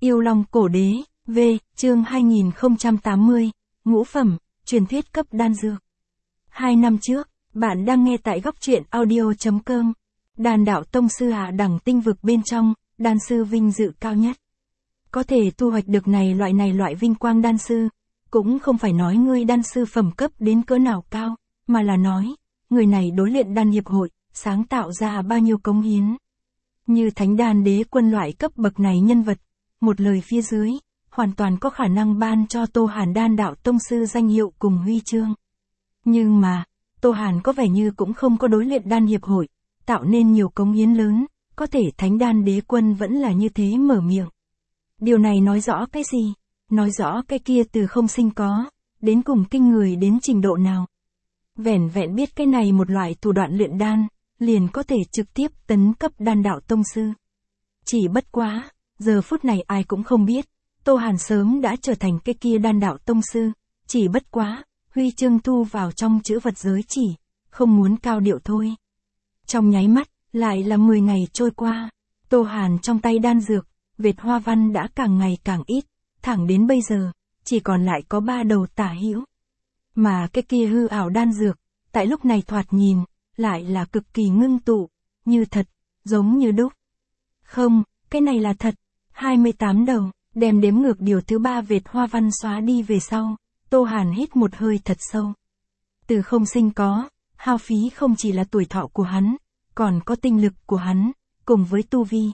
Yêu Long Cổ Đế, V, chương 2080, ngũ phẩm, truyền thuyết cấp đan dược. 2 năm trước, bạn đang nghe tại góc truyện audio.com. Đan đạo tông sư hạ đẳng tinh vực bên trong, đan sư vinh dự cao nhất. Có thể thu hoạch được loại vinh quang đan sư, cũng không phải nói ngươi đan sư phẩm cấp đến cỡ nào cao, mà là nói, người này đối luyện đan hiệp hội, sáng tạo ra bao nhiêu cống hiến. Như thánh đan đế quân loại cấp bậc này nhân vật, một lời phía dưới, hoàn toàn có khả năng ban cho Tô Hàn đan đạo tông sư danh hiệu cùng huy chương. Nhưng mà, Tô Hàn có vẻ như cũng không có đối luyện đan hiệp hội, tạo nên nhiều cống hiến lớn, có thể thánh đan đế quân vẫn là như thế mở miệng. Điều này nói rõ cái gì? Nói rõ cái kia từ không sinh có, đến cùng kinh người đến trình độ nào. Vẻn vẹn biết cái này một loại thủ đoạn luyện đan, liền có thể trực tiếp tấn cấp đan đạo tông sư. Chỉ bất quá, giờ phút này ai cũng không biết, Tô Hàn sớm đã trở thành cái kia đan đạo tông sư, chỉ bất quá, huy chương thu vào trong chữ vật giới chỉ, không muốn cao điệu thôi. Trong nháy mắt, lại là 10 ngày trôi qua, Tô Hàn trong tay đan dược, vệt hoa văn đã càng ngày càng ít, thẳng đến bây giờ, chỉ còn lại có 3 đầu tả hữu. Mà cái kia hư ảo đan dược, tại lúc này thoạt nhìn, lại là cực kỳ ngưng tụ, như thật, giống như đúc. Không, cái này là thật, 28 đầu, đem đếm ngược điều thứ 3 vệt hoa văn xóa đi về sau, Tô Hàn hít một hơi thật sâu. Từ không sinh có, hao phí không chỉ là tuổi thọ của hắn, còn có tinh lực của hắn, cùng với tu vi.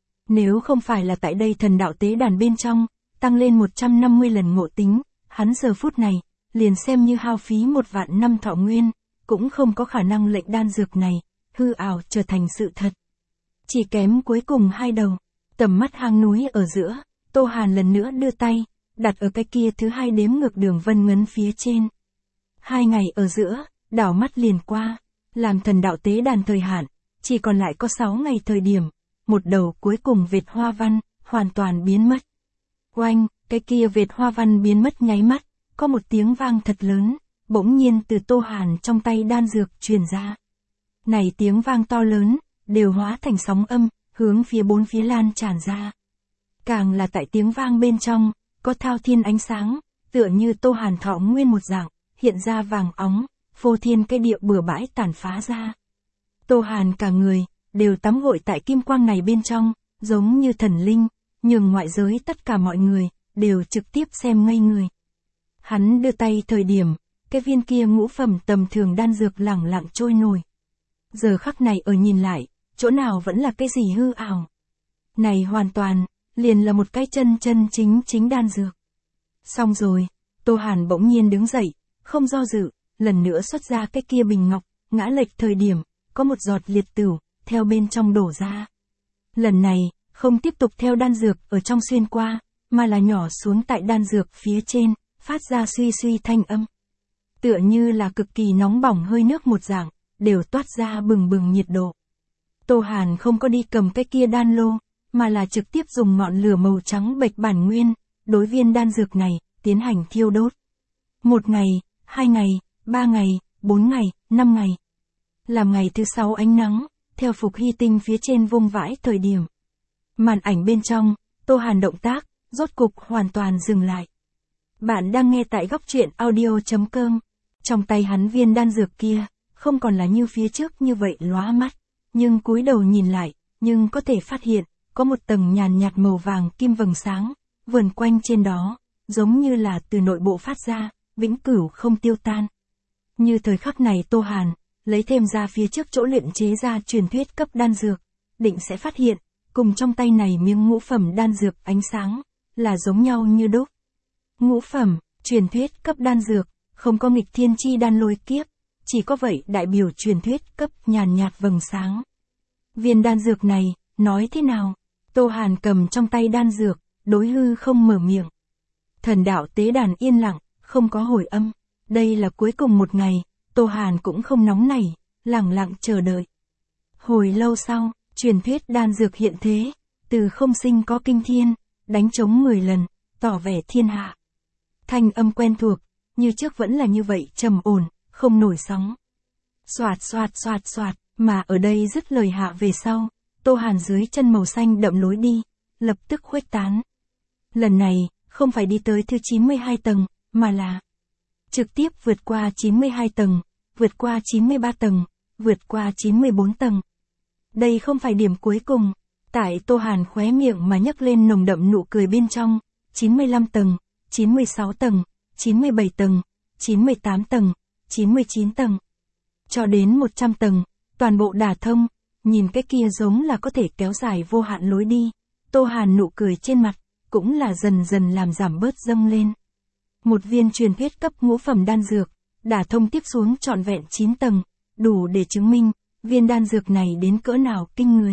Nếu không phải là tại đây thần đạo tế đàn bên trong, tăng lên 150 lần ngộ tính, hắn giờ phút này, liền xem như hao phí 1.000 năm thọ nguyên, cũng không có khả năng lệnh đan dược này, hư ảo trở thành sự thật. Chỉ kém cuối cùng 2 đầu, tầm mắt hang núi ở giữa, Tô Hàn lần nữa đưa tay, đặt ở cái kia thứ 2 đếm ngược đường vân ngấn phía trên. 2 ngày ở giữa, đảo mắt liền qua, làm thần đạo tế đàn thời hạn, chỉ còn lại có 6 ngày thời điểm, một đầu cuối cùng vệt hoa văn, hoàn toàn biến mất. Oanh, cái kia vệt hoa văn biến mất nháy mắt, có một tiếng vang thật lớn, bỗng nhiên từ Tô Hàn trong tay đan dược truyền ra. Này tiếng vang to lớn, đều hóa thành sóng âm, hướng phía bốn phía lan tràn ra. Càng là tại tiếng vang bên trong, có thao thiên ánh sáng, tựa như Tô Hàn thọ nguyên một dạng, hiện ra vàng óng, phô thiên cái địa bừa bãi tàn phá ra. Tô Hàn cả người, đều tắm gội tại kim quang này bên trong, giống như thần linh, nhường ngoại giới tất cả mọi người, đều trực tiếp xem ngây người. Hắn đưa tay thời điểm, cái viên kia ngũ phẩm tầm thường đan dược lẳng lặng trôi nổi. Giờ khắc này ở nhìn lại, chỗ nào vẫn là cái gì hư ảo. Này hoàn toàn, liền là một cái chân chính đan dược. Xong rồi, Tô Hàn bỗng nhiên đứng dậy, không do dự, lần nữa xuất ra cái kia bình ngọc, ngã lệch thời điểm, có một giọt liệt tửu, theo bên trong đổ ra. Lần này, không tiếp tục theo đan dược ở trong xuyên qua, mà là nhỏ xuống tại đan dược phía trên, phát ra suy suy thanh âm. Tựa như là cực kỳ nóng bỏng hơi nước một dạng, đều toát ra bừng bừng nhiệt độ. Tô Hàn không có đi cầm cái kia đan lô, mà là trực tiếp dùng ngọn lửa màu trắng bệch bản nguyên, đối viên đan dược này, tiến hành thiêu đốt. 1 ngày, 2 ngày, 3 ngày, 4 ngày, 5 ngày. Làm ngày thứ 6 ánh nắng, theo phục hy tinh phía trên vung vãi thời điểm. Màn ảnh bên trong, Tô Hàn động tác, rốt cục hoàn toàn dừng lại. Bạn đang nghe tại góc truyện audio.com. Trong tay hắn viên đan dược kia, không còn là như phía trước như vậy lóa mắt, nhưng cúi đầu nhìn lại, nhưng có thể phát hiện, có một tầng nhàn nhạt màu vàng kim vầng sáng, vờn quanh trên đó, giống như là từ nội bộ phát ra, vĩnh cửu không tiêu tan. Như thời khắc này Tô Hàn, lấy thêm ra phía trước chỗ luyện chế ra truyền thuyết cấp đan dược, định sẽ phát hiện, cùng trong tay này miếng ngũ phẩm đan dược ánh sáng, là giống nhau như đúc. Ngũ phẩm, truyền thuyết cấp đan dược, không có nghịch thiên chi đan lôi kiếp, chỉ có vậy đại biểu truyền thuyết cấp nhàn nhạt vầng sáng. Viên đan dược này, nói thế nào? Tô Hàn cầm trong tay đan dược, đối hư không mở miệng. Thần đạo tế đàn yên lặng, không có hồi âm. Đây là cuối cùng một ngày, Tô Hàn cũng không nóng nảy, lẳng lặng chờ đợi. Hồi lâu sau, truyền thuyết đan dược hiện thế, từ không sinh có kinh thiên, đánh trống 10 lần, tỏ vẻ thiên hạ. Thanh âm quen thuộc, như trước vẫn là như vậy trầm ổn, không nổi sóng. Xoạt xoạt xoạt xoạt, mà ở đây dứt lời hạ về sau, Tô Hàn dưới chân màu xanh đậm lối đi, lập tức khuếch tán. Lần này, không phải đi tới thứ 92 tầng, mà là trực tiếp vượt qua 92 tầng, vượt qua 93 tầng, vượt qua 94 tầng. Đây không phải điểm cuối cùng. Tại Tô Hàn khóe miệng mà nhấc lên nồng đậm nụ cười bên trong, 95 tầng, 96 tầng, 97 tầng, 98 tầng, 99 tầng. Cho đến 100 tầng, toàn bộ đả thông, nhìn cái kia giống là có thể kéo dài vô hạn lối đi. Tô Hàn nụ cười trên mặt, cũng là dần dần làm giảm bớt dâng lên. Một viên truyền thuyết cấp ngũ phẩm đan dược, đả thông tiếp xuống trọn vẹn 9 tầng, đủ để chứng minh, viên đan dược này đến cỡ nào kinh người.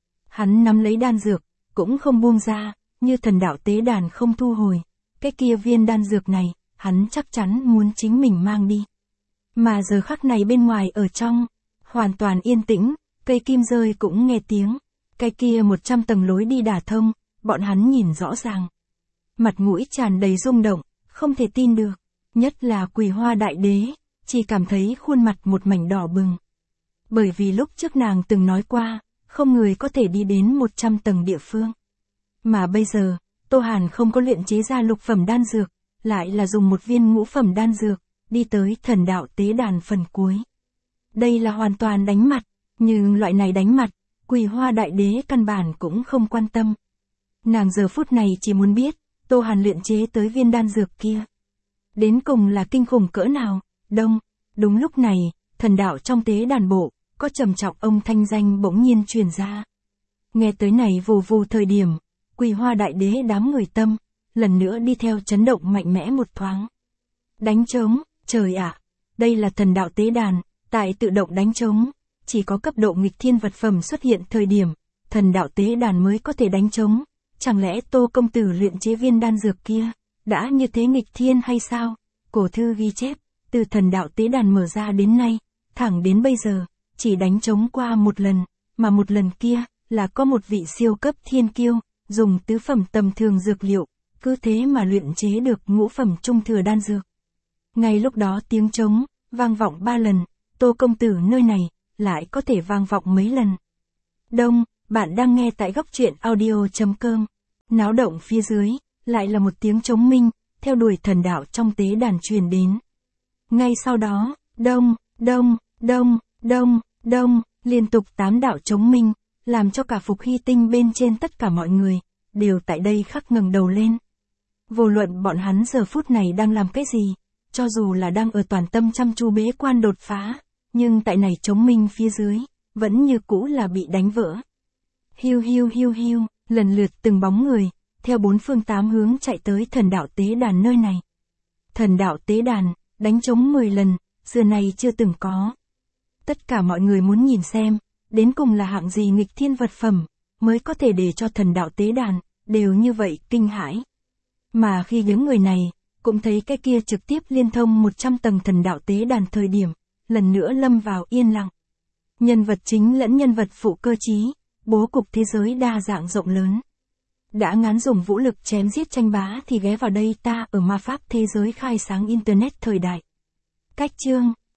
Hắn nắm lấy đan dược, cũng không buông ra, như thần đạo tế đàn không thu hồi. Cái kia viên đan dược này, hắn chắc chắn muốn chính mình mang đi. Mà giờ khắc này bên ngoài ở trong, hoàn toàn yên tĩnh, cây kim rơi cũng nghe tiếng. Cái kia 100 tầng lối đi đả thông, bọn hắn nhìn rõ ràng. Mặt mũi tràn đầy rung động, không thể tin được. Nhất là Quỳ Hoa Đại Đế, chỉ cảm thấy khuôn mặt một mảnh đỏ bừng. Bởi vì lúc trước nàng từng nói qua, không người có thể đi đến 100 tầng địa phương. Mà bây giờ, Tô Hàn không có luyện chế ra lục phẩm đan dược, lại là dùng một viên ngũ phẩm đan dược, đi tới thần đạo tế đàn phần cuối. Đây là hoàn toàn đánh mặt, nhưng loại này đánh mặt, Quỳ Hoa Đại Đế căn bản cũng không quan tâm. Nàng giờ phút này chỉ muốn biết, Tô Hàn luyện chế tới viên đan dược kia. Đến cùng là kinh khủng cỡ nào, đúng lúc này, thần đạo trong tế đàn bộ, có trầm trọng ông thanh danh bỗng nhiên truyền ra. Nghe tới này vù vù thời điểm, Quỳ Hoa Đại Đế đám người tâm, lần nữa đi theo chấn động mạnh mẽ một thoáng. Đánh trống, trời ạ, đây là thần đạo tế đàn, tại tự động đánh trống, chỉ có cấp độ nghịch thiên vật phẩm xuất hiện thời điểm, thần đạo tế đàn mới có thể đánh trống. Chẳng lẽ Tô công tử luyện chế viên đan dược kia, đã như thế nghịch thiên hay sao? Cổ thư ghi chép, từ thần đạo tế đàn mở ra đến nay, thẳng đến bây giờ, chỉ đánh trống qua một lần, mà một lần kia, là có một vị siêu cấp thiên kiêu, dùng tứ phẩm tầm thường dược liệu, cứ thế mà luyện chế được ngũ phẩm trung thừa đan dược. Ngay lúc đó tiếng trống, vang vọng 3 lần, Tô công tử nơi này, lại có thể vang vọng mấy lần. Bạn đang nghe tại góc truyện audio.com. Náo động phía dưới, lại là một tiếng trống minh, theo đuổi thần đạo trong tế đàn truyền đến. Ngay sau đó, liên tục 8 đạo trống minh, làm cho cả Phục Hy Tinh bên trên tất cả mọi người, đều tại đây khắc ngẩng đầu lên. Vô luận bọn hắn giờ phút này đang làm cái gì, cho dù là đang ở toàn tâm chăm chú bế quan đột phá, nhưng tại này trống minh phía dưới, vẫn như cũ là bị đánh vỡ. Hiu, lần lượt từng bóng người, theo 4 phương 8 hướng chạy tới thần đạo tế đàn nơi này. Thần đạo tế đàn, đánh trống 10 lần, xưa này chưa từng có. Tất cả mọi người muốn nhìn xem, đến cùng là hạng gì nghịch thiên vật phẩm, mới có thể để cho thần đạo tế đàn, đều như vậy kinh hãi. Mà khi những người này, cũng thấy cái kia trực tiếp liên thông 100 tầng thần đạo tế đàn thời điểm, lần nữa lâm vào yên lặng. Nhân vật chính lẫn nhân vật phụ cơ trí, bố cục thế giới đa dạng rộng lớn. Đã ngán dùng vũ lực chém giết tranh bá thì ghé vào đây ta ở ma pháp thế giới khai sáng Internet thời đại. Cách chương,